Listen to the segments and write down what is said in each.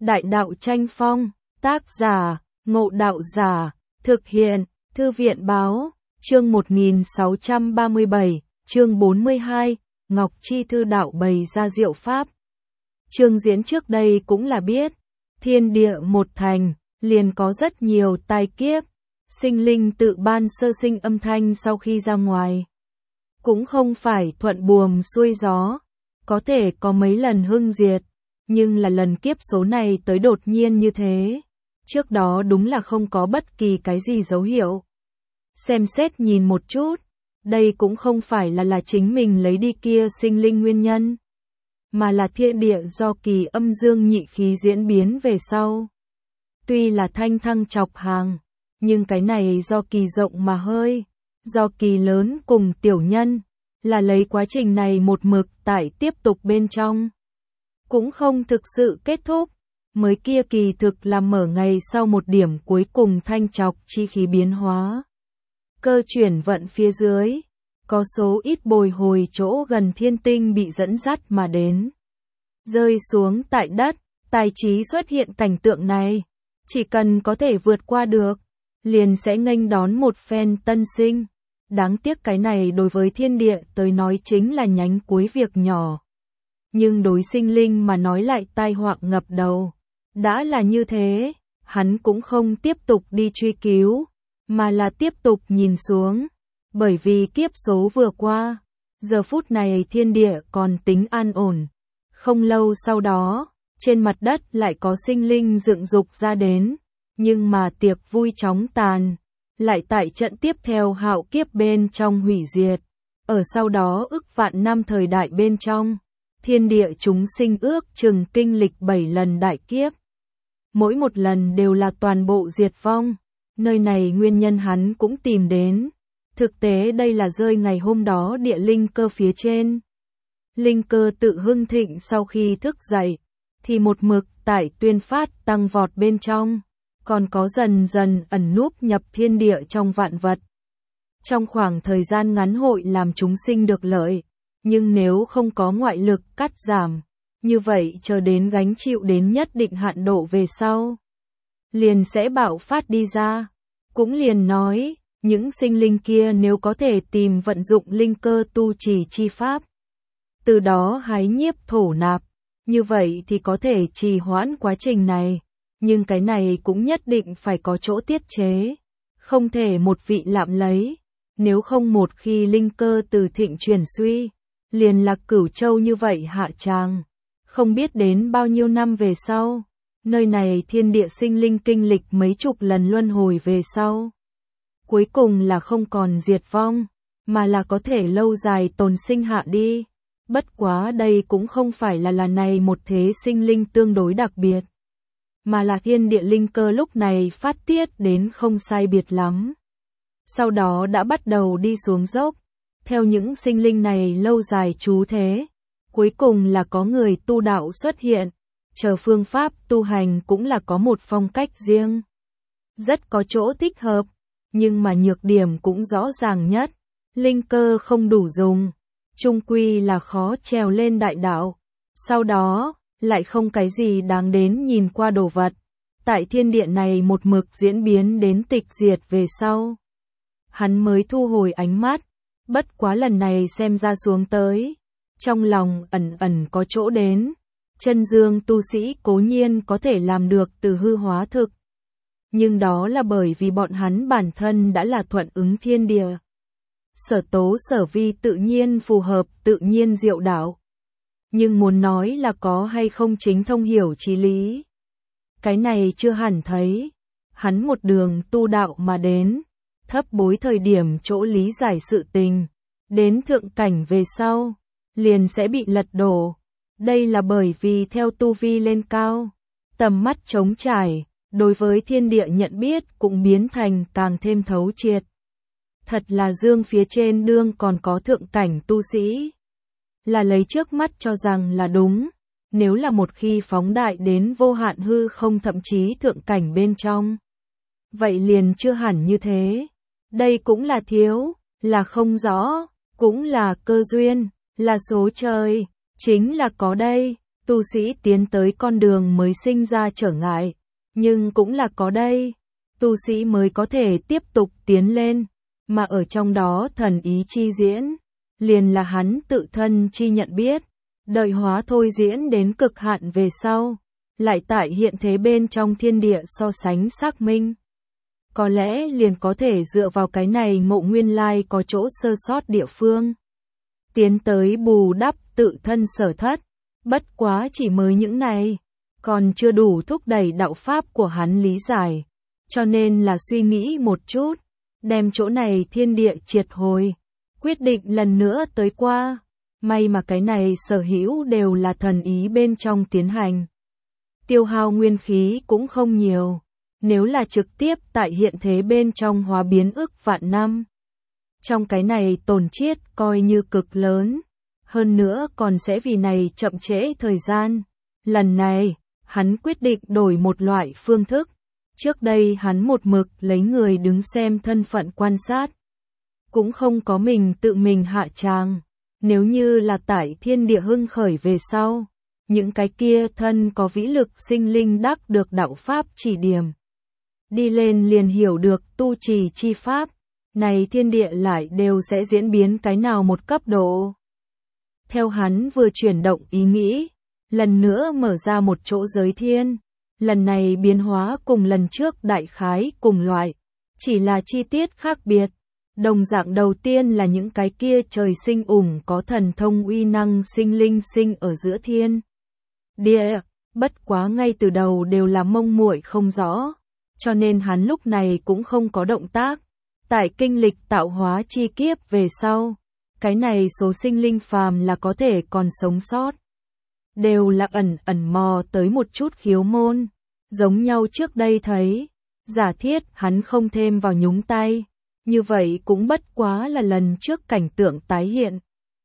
Đại đạo tranh phong, tác giả, Ngộ Đạo Giả, thực hiện, Thư viện báo, chương 1637, chương 42, Ngọc Chi Thư Đạo bày ra diệu pháp. Chương diễn trước đây cũng là biết, thiên địa một thành, liền có rất nhiều tai kiếp, sinh linh tự ban sơ sinh âm thanh sau khi ra ngoài. Cũng không phải thuận buồm xuôi gió, có thể có mấy lần hưng diệt, nhưng là lần kiếp số này tới đột nhiên như thế. Trước đó đúng là không có bất kỳ cái gì dấu hiệu. Xem xét nhìn một chút, đây cũng không phải là chính mình lấy đi kia sinh linh nguyên nhân, mà là thiên địa do kỳ âm dương nhị khí diễn biến về sau. Tuy là thanh thăng chọc hàng, nhưng cái này do kỳ rộng mà hơi, do kỳ lớn cùng tiểu nhân, là lấy quá trình này một mực tại tiếp tục bên trong. Cũng không thực sự kết thúc, mới kia kỳ thực là mở ngày sau một điểm cuối cùng thanh chọc chi khí biến hóa. Cơ chuyển vận phía dưới, có số ít bồi hồi chỗ gần thiên tinh bị dẫn dắt mà đến. Rơi xuống tại đất, tài trí xuất hiện cảnh tượng này, chỉ cần có thể vượt qua được, liền sẽ nghênh đón một phen tân sinh. Đáng tiếc cái này đối với thiên địa tới nói chính là nhánh cuối việc nhỏ. Nhưng đối sinh linh mà nói lại tai họa ngập đầu. Đã là như thế, hắn cũng không tiếp tục đi truy cứu, mà là tiếp tục nhìn xuống. Bởi vì kiếp số vừa qua, giờ phút này thiên địa còn tính an ổn. Không lâu sau đó, trên mặt đất lại có sinh linh dựng dục ra đến, nhưng mà tiệc vui chóng tàn, lại tại trận tiếp theo hạo kiếp bên trong hủy diệt. Ở sau đó ức vạn năm thời đại bên trong, thiên địa chúng sinh ước chừng kinh lịch 7 lần đại kiếp. Mỗi một lần đều là toàn bộ diệt vong, nơi này nguyên nhân hắn cũng tìm đến. Thực tế đây là rơi ngày hôm đó địa linh cơ phía trên. Linh cơ tự hưng thịnh sau khi thức dậy, thì một mực tại tuyên phát tăng vọt bên trong, còn có dần dần ẩn núp nhập thiên địa trong vạn vật. Trong khoảng thời gian ngắn hội làm chúng sinh được lợi, nhưng nếu không có ngoại lực cắt giảm, như vậy chờ đến gánh chịu đến nhất định hạn độ về sau, liền sẽ bạo phát đi ra. Cũng liền nói, những sinh linh kia nếu có thể tìm vận dụng linh cơ tu trì chi pháp, từ đó hái nhiếp thổ nạp, như vậy thì có thể trì hoãn quá trình này, nhưng cái này cũng nhất định phải có chỗ tiết chế, không thể một vị lạm lấy, nếu không một khi linh cơ từ thịnh chuyển suy, liền lạc Cửu Châu như vậy hạ tràng, không biết đến bao nhiêu năm về sau, nơi này thiên địa sinh linh kinh lịch mấy chục lần luân hồi về sau. Cuối cùng là không còn diệt vong, mà là có thể lâu dài tồn sinh hạ đi. Bất quá đây cũng không phải là này một thế sinh linh tương đối đặc biệt, mà là thiên địa linh cơ lúc này phát tiết đến không sai biệt lắm. Sau đó đã bắt đầu đi xuống dốc, theo những sinh linh này lâu dài trú thế, cuối cùng là có người tu đạo xuất hiện, chờ phương pháp tu hành cũng là có một phong cách riêng. Rất có chỗ thích hợp, nhưng mà nhược điểm cũng rõ ràng nhất, linh cơ không đủ dùng, chung quy là khó trèo lên đại đạo. Sau đó, lại không cái gì đáng đến nhìn qua đồ vật. Tại thiên địa này một mực diễn biến đến tịch diệt về sau. Hắn mới thu hồi ánh mắt, bất quá lần này xem ra xuống tới. Trong lòng ẩn ẩn có chỗ đến. Chân dương tu sĩ cố nhiên có thể làm được từ hư hóa thực. Nhưng đó là bởi vì bọn hắn bản thân đã là thuận ứng thiên địa. Sở tố sở vi tự nhiên phù hợp tự nhiên diệu đạo. Nhưng muốn nói là có hay không chính thông hiểu chí lý, cái này chưa hẳn thấy. Hắn một đường tu đạo mà đến, thấp bối thời điểm chỗ lý giải sự tình, đến thượng cảnh về sau, liền sẽ bị lật đổ. Đây là bởi vì theo tu vi lên cao, tầm mắt trống trải, đối với thiên địa nhận biết cũng biến thành càng thêm thấu triệt. Thật là dương phía trên đương còn có thượng cảnh tu sĩ, là lấy trước mắt cho rằng là đúng, nếu là một khi phóng đại đến vô hạn hư không thậm chí thượng cảnh bên trong, vậy liền chưa hẳn như thế. Đây cũng là thiếu, là không rõ, cũng là cơ duyên, là số trời, chính là có đây, Tu sĩ tiến tới con đường mới sinh ra trở ngại, nhưng cũng là có đây, tu sĩ mới có thể tiếp tục tiến lên, mà ở trong đó thần ý chi diễn, liền là hắn tự thân chi nhận biết, đợi hóa thôi diễn đến cực hạn về sau, lại tại hiện thế bên trong thiên địa so sánh xác minh. Có lẽ liền có thể dựa vào cái này ngộ nguyên lai có chỗ sơ sót địa phương. Tiến tới bù đắp tự thân sở thất, bất quá chỉ mới những này, còn chưa đủ thúc đẩy đạo pháp của hắn lý giải, cho nên là suy nghĩ một chút, đem chỗ này thiên địa triệt hồi, quyết định lần nữa tới qua, may mà cái này sở hữu đều là thần ý bên trong tiến hành. Tiêu hao nguyên khí cũng không nhiều, nếu là trực tiếp tại hiện thế bên trong hóa biến ức vạn năm. Trong cái này tổn chiết coi như cực lớn, hơn nữa còn sẽ vì này chậm trễ thời gian. Lần này, hắn quyết định đổi một loại phương thức. Trước đây hắn một mực lấy người đứng xem thân phận quan sát. Cũng không có mình tự mình hạ tràng. Nếu như là tại thiên địa hưng khởi về sau, những cái kia thân có vĩ lực sinh linh đắc được đạo pháp chỉ điểm. Đi lên liền hiểu được tu trì chi pháp, này thiên địa lại đều sẽ diễn biến cái nào một cấp độ. Theo hắn vừa chuyển động ý nghĩ, lần nữa mở ra một chỗ giới thiên, lần này biến hóa cùng lần trước đại khái cùng loại, chỉ là chi tiết khác biệt. Đồng dạng đầu tiên là những cái kia trời sinh có thần thông uy năng sinh linh sinh ở giữa thiên địa, bất quá ngay từ đầu đều là mông muội không rõ, cho nên hắn lúc này cũng không có động tác. Tại kinh lịch tạo hóa chi kiếp về sau, cái này số sinh linh phàm là có thể còn sống sót, đều là ẩn mò tới một chút khiếu môn, giống nhau trước đây thấy, giả thiết hắn không thêm vào nhúng tay, như vậy cũng bất quá là lần trước cảnh tượng tái hiện.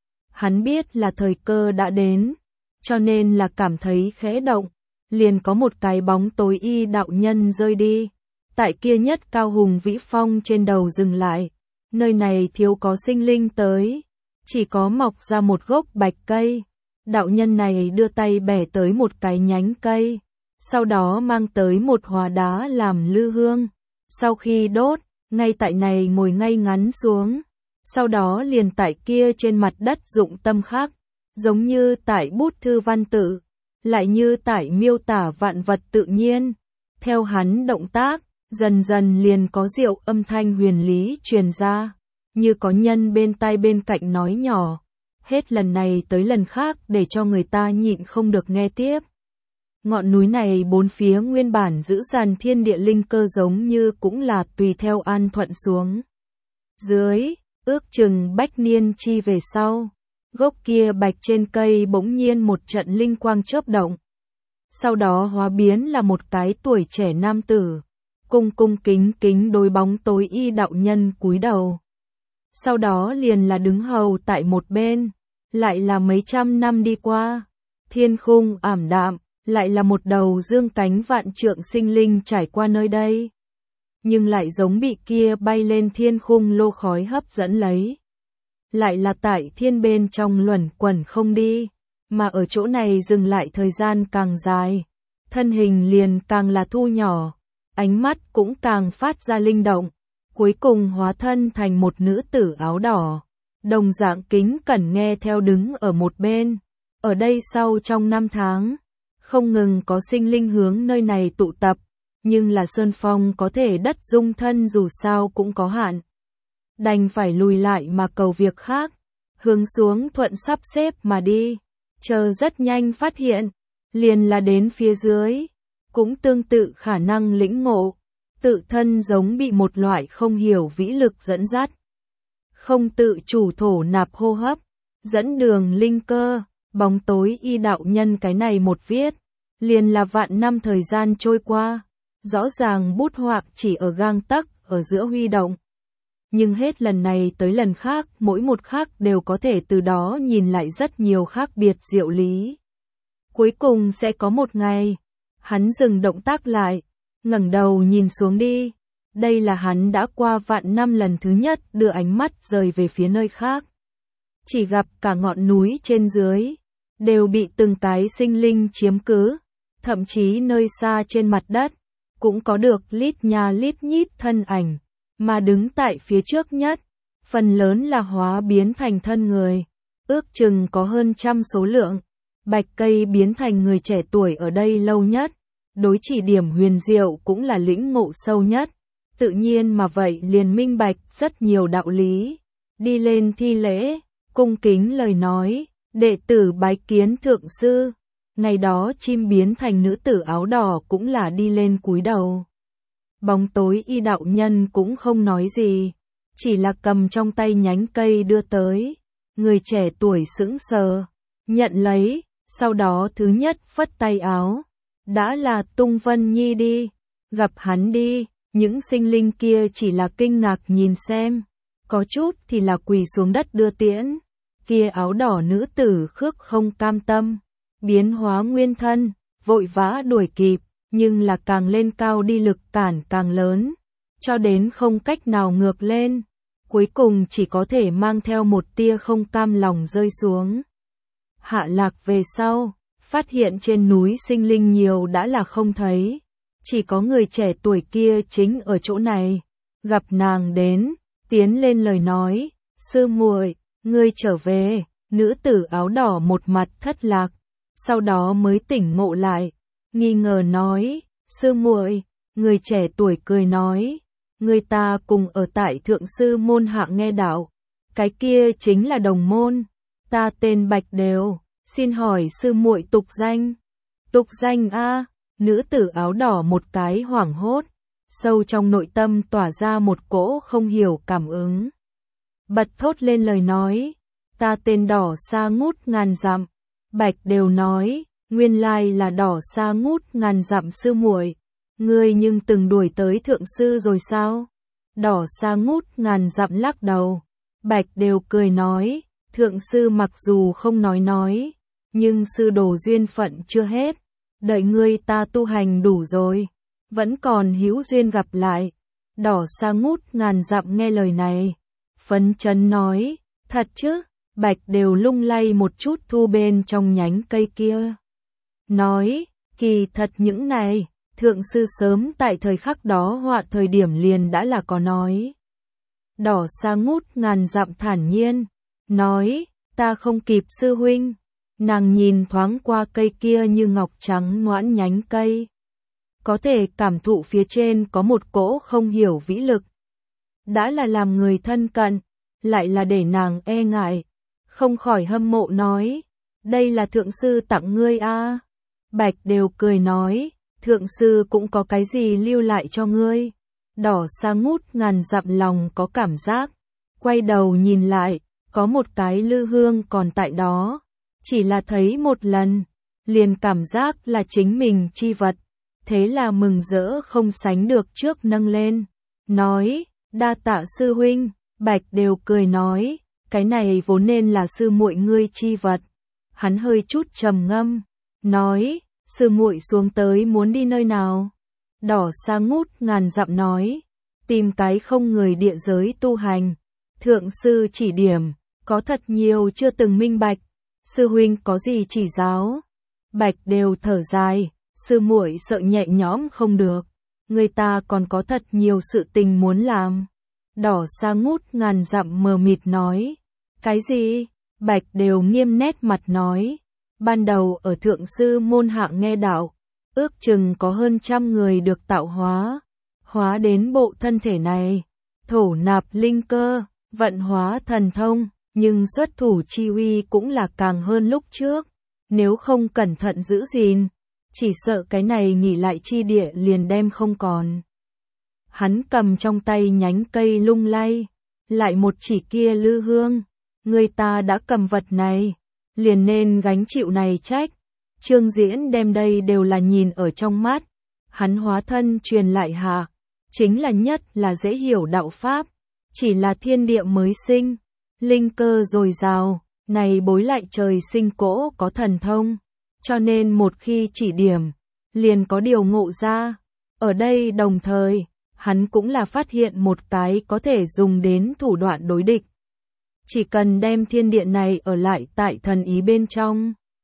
Hắn biết là thời cơ đã đến, cho nên là cảm thấy khẽ động, liền có một cái bóng tối y đạo nhân rơi đi. Tại kia nhất cao hùng vĩ phong trên đầu dừng lại, nơi này thiếu có sinh linh tới, chỉ có mọc ra một gốc bạch cây. Đạo nhân này đưa tay bẻ tới một cái nhánh cây, sau đó mang tới một hòa đá làm lư hương. Sau khi đốt, ngay tại này ngồi ngay ngắn xuống, sau đó liền tại kia trên mặt đất dụng tâm khắc, giống như tại bút thư văn tự, lại như tại miêu tả vạn vật tự nhiên. Theo hắn động tác, dần dần liền có diệu âm thanh huyền lý truyền ra, như có nhân bên tai bên cạnh nói nhỏ, hết lần này tới lần khác để cho người ta nhịn không được nghe tiếp. Ngọn núi này bốn phía nguyên bản giữ dàn thiên địa linh cơ giống như cũng là tùy theo an thuận xuống. Dưới, ước chừng bách niên chi về sau, gốc kia bạch trên cây bỗng nhiên một trận linh quang chớp động. Sau đó hóa biến là một cái tuổi trẻ nam tử, cung kính đối bóng tối y đạo nhân cúi đầu. Sau đó liền là đứng hầu tại một bên, lại là mấy trăm năm đi qua, thiên khung ảm đạm, lại là một đầu dương cánh vạn trượng sinh linh trải qua nơi đây. Nhưng lại giống bị kia bay lên thiên khung lô khói hấp dẫn lấy. Lại là tại thiên bên trong luẩn quẩn không đi, mà ở chỗ này dừng lại thời gian càng dài, thân hình liền càng là thu nhỏ, ánh mắt cũng càng phát ra linh động, cuối cùng hóa thân thành một nữ tử áo đỏ, đồng dạng kính cẩn nghe theo đứng ở một bên. Ở đây sau trong 5 tháng, không ngừng có sinh linh hướng nơi này tụ tập, nhưng là sơn phong có thể đất dung thân dù sao cũng có hạn. Đành phải lùi lại mà cầu việc khác, hướng xuống thuận sắp xếp mà đi, chờ rất nhanh phát hiện, liền là đến phía dưới, cũng tương tự khả năng lĩnh ngộ, tự thân giống bị một loại không hiểu vĩ lực dẫn dắt. Không tự chủ thổ nạp hô hấp, dẫn đường linh cơ, bóng tối y đạo nhân cái này một viết, liền là vạn năm thời gian trôi qua, rõ ràng bút họa chỉ ở gang tấc ở giữa huy động. Nhưng hết lần này tới lần khác, mỗi một khác đều có thể từ đó nhìn lại rất nhiều khác biệt diệu lý. Cuối cùng sẽ có một ngày, hắn dừng động tác lại, ngẩng đầu nhìn xuống đi. Đây là hắn đã qua vạn năm lần thứ nhất đưa ánh mắt rời về phía nơi khác. Chỉ gặp cả ngọn núi trên dưới, đều bị từng cái sinh linh chiếm cứ, thậm chí nơi xa trên mặt đất, cũng có được lít nha lít nhít thân ảnh, mà đứng tại phía trước nhất, phần lớn là hóa biến thành thân người, ước chừng có hơn trăm số lượng. Bạch Cây biến thành người trẻ tuổi ở đây lâu nhất, đối chỉ điểm huyền diệu cũng là lĩnh ngộ sâu nhất, tự nhiên mà vậy liền minh bạch rất nhiều đạo lý, đi lên thi lễ, cung kính lời nói, đệ tử bái kiến thượng sư. Ngày đó chim biến thành nữ tử áo đỏ cũng là đi lên cúi đầu. Bóng tối y đạo nhân cũng không nói gì, chỉ là cầm trong tay nhánh cây đưa tới, người trẻ tuổi sững sờ, nhận lấy, sau đó thứ nhất phất tay áo, đã là Tung Vân Nhi đi, gặp hắn đi, những sinh linh kia chỉ là kinh ngạc nhìn xem, có chút thì là quỳ xuống đất đưa tiễn, kia áo đỏ nữ tử khước không cam tâm, biến hóa nguyên thân, vội vã đuổi kịp, nhưng là càng lên cao đi lực cản càng lớn, cho đến không cách nào ngược lên, cuối cùng chỉ có thể mang theo một tia không cam lòng rơi xuống. Hạ lạc về sau, phát hiện trên núi sinh linh nhiều đã là không thấy, chỉ có người trẻ tuổi kia chính ở chỗ này, gặp nàng đến, tiến lên lời nói, sư muội, ngươi trở về, nữ tử áo đỏ một mặt thất lạc, sau đó mới tỉnh ngộ lại, nghi ngờ nói, sư muội, người trẻ tuổi cười nói, người ta cùng ở tại thượng sư môn hạ nghe đạo, cái kia chính là đồng môn, ta tên Bạch Đều, xin hỏi sư muội tục danh. Tục danh a, nữ tử áo đỏ một cái hoảng hốt, sâu trong nội tâm tỏa ra một cỗ không hiểu cảm ứng. Bật thốt lên lời nói, ta tên Đỏ Sa Ngút Ngàn Dặm. Bạch Đều nói, nguyên lai là Đỏ Sa Ngút Ngàn Dặm sư muội, ngươi nhưng từng đuổi tới thượng sư rồi sao? Đỏ Sa Ngút Ngàn Dặm lắc đầu. Bạch Đều cười nói, thượng sư mặc dù không nói, nhưng sư đồ duyên phận chưa hết, đợi ngươi ta tu hành đủ rồi, vẫn còn hữu duyên gặp lại. Đỏ Sa Ngút Ngàn Dặm nghe lời này, phấn chấn nói, thật chứ? Bạch Đều lung lay một chút thu bên trong nhánh cây kia. Nói, kỳ thật những này, thượng sư sớm tại thời khắc đó họa thời điểm liền đã là có nói. Đỏ Sa Ngút Ngàn Dặm thản nhiên, nói, ta không kịp sư huynh. Nàng nhìn thoáng qua cây kia như ngọc trắng ngoãn nhánh cây. Có thể cảm thụ phía trên có một cỗ không hiểu vĩ lực. Đã là làm người thân cận, lại là để nàng e ngại. Không khỏi hâm mộ nói, đây là thượng sư tặng ngươi a. Bạch Đều cười nói, thượng sư cũng có cái gì lưu lại cho ngươi. Đỏ Sa Ngút Ngàn Dặm lòng có cảm giác, quay đầu nhìn lại, có một cái lư hương còn tại đó, chỉ là thấy một lần, liền cảm giác là chính mình chi vật, thế là mừng rỡ không sánh được trước nâng lên, nói, đa tạ sư huynh. Bạch Đều cười nói, cái này vốn nên là sư muội ngươi chi vật. Hắn hơi chút trầm ngâm, nói, sư muội xuống tới muốn đi nơi nào? Đỏ Sa Ngút Ngàn Dặm nói, tìm cái không người địa giới tu hành. Thượng sư chỉ điểm, có thật nhiều chưa từng minh bạch. Sư huynh có gì chỉ giáo? Bạch Đều thở dài, sư muội sợ nhẹ nhõm không được, người ta còn có thật nhiều sự tình muốn làm. Đỏ Sa Ngút Ngàn Dặm mờ mịt nói, cái gì? Bạch Đều nghiêm nét mặt nói, ban đầu ở thượng sư môn hạ nghe đạo, ước chừng có hơn trăm người được tạo hóa đến bộ thân thể này, thổ nạp linh cơ, vận hóa thần thông, nhưng xuất thủ chi uy cũng là càng hơn lúc trước, nếu không cẩn thận giữ gìn, chỉ sợ cái này nghỉ lại chi địa liền đem không còn. Hắn cầm trong tay nhánh cây lung lay, lại một chỉ kia lư hương, người ta đã cầm vật này, liền nên gánh chịu này trách. Trương Diễn đem đây đều là nhìn ở trong mắt, hắn hóa thân truyền lại hạ, chính là nhất là dễ hiểu đạo pháp, chỉ là thiên địa mới sinh, linh cơ dồi dào, này bối lại trời sinh cỗ có thần thông, cho nên một khi chỉ điểm, liền có điều ngộ ra. Ở đây đồng thời, hắn cũng là phát hiện một cái có thể dùng đến thủ đoạn đối địch. Chỉ cần đem thiên địa này ở lại tại thần ý bên trong,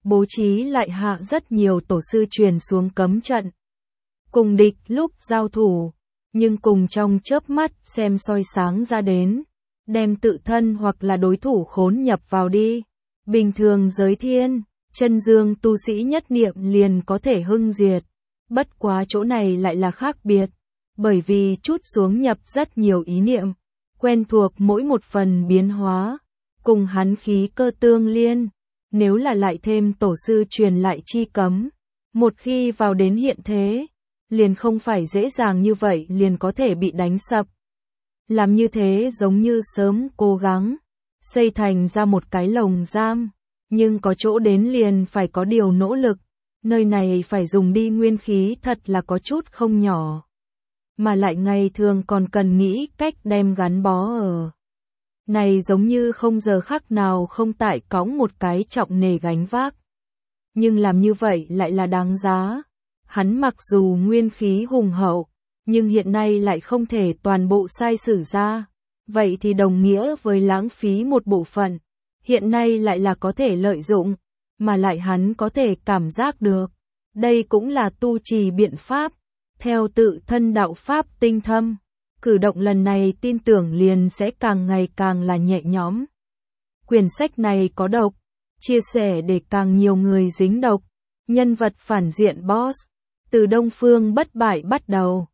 bố trí lại hạ rất nhiều tổ sư truyền xuống cấm trận. Cùng địch lúc giao thủ, nhưng cùng trong chớp mắt xem soi sáng ra đến, đem tự thân hoặc là đối thủ khốn nhập vào đi. Bình thường giới thiên, chân dương tu sĩ nhất niệm liền có thể hưng diệt, bất quá chỗ này lại là khác biệt, bởi vì chút xuống nhập rất nhiều ý niệm, quen thuộc mỗi một phần biến hóa, cùng hắn khí cơ tương liên, nếu là lại thêm tổ sư truyền lại chi cấm, một khi vào đến hiện thế, liền không phải dễ dàng như vậy liền có thể bị đánh sập. Làm như thế giống như sớm cố gắng, xây thành ra một cái lồng giam, nhưng có chỗ đến liền phải có điều nỗ lực, nơi này phải dùng đi nguyên khí thật là có chút không nhỏ. Mà lại ngày thường còn cần nghĩ cách đem gắn bó ở. Này giống như không giờ khắc nào không tại cõng một cái trọng nề gánh vác. Nhưng làm như vậy lại là đáng giá. Hắn mặc dù nguyên khí hùng hậu, nhưng hiện nay lại không thể toàn bộ sai sử ra. Vậy thì đồng nghĩa với lãng phí một bộ phận. Hiện nay lại là có thể lợi dụng, mà lại hắn có thể cảm giác được. Đây cũng là tu trì biện pháp, theo tự thân đạo pháp tinh thâm. Cử động lần này tin tưởng liền sẽ càng ngày càng là nhẹ nhõm. Quyển sách này có độc, chia sẻ để càng nhiều người dính độc. Nhân vật phản diện boss, từ Đông Phương bất bại bắt đầu.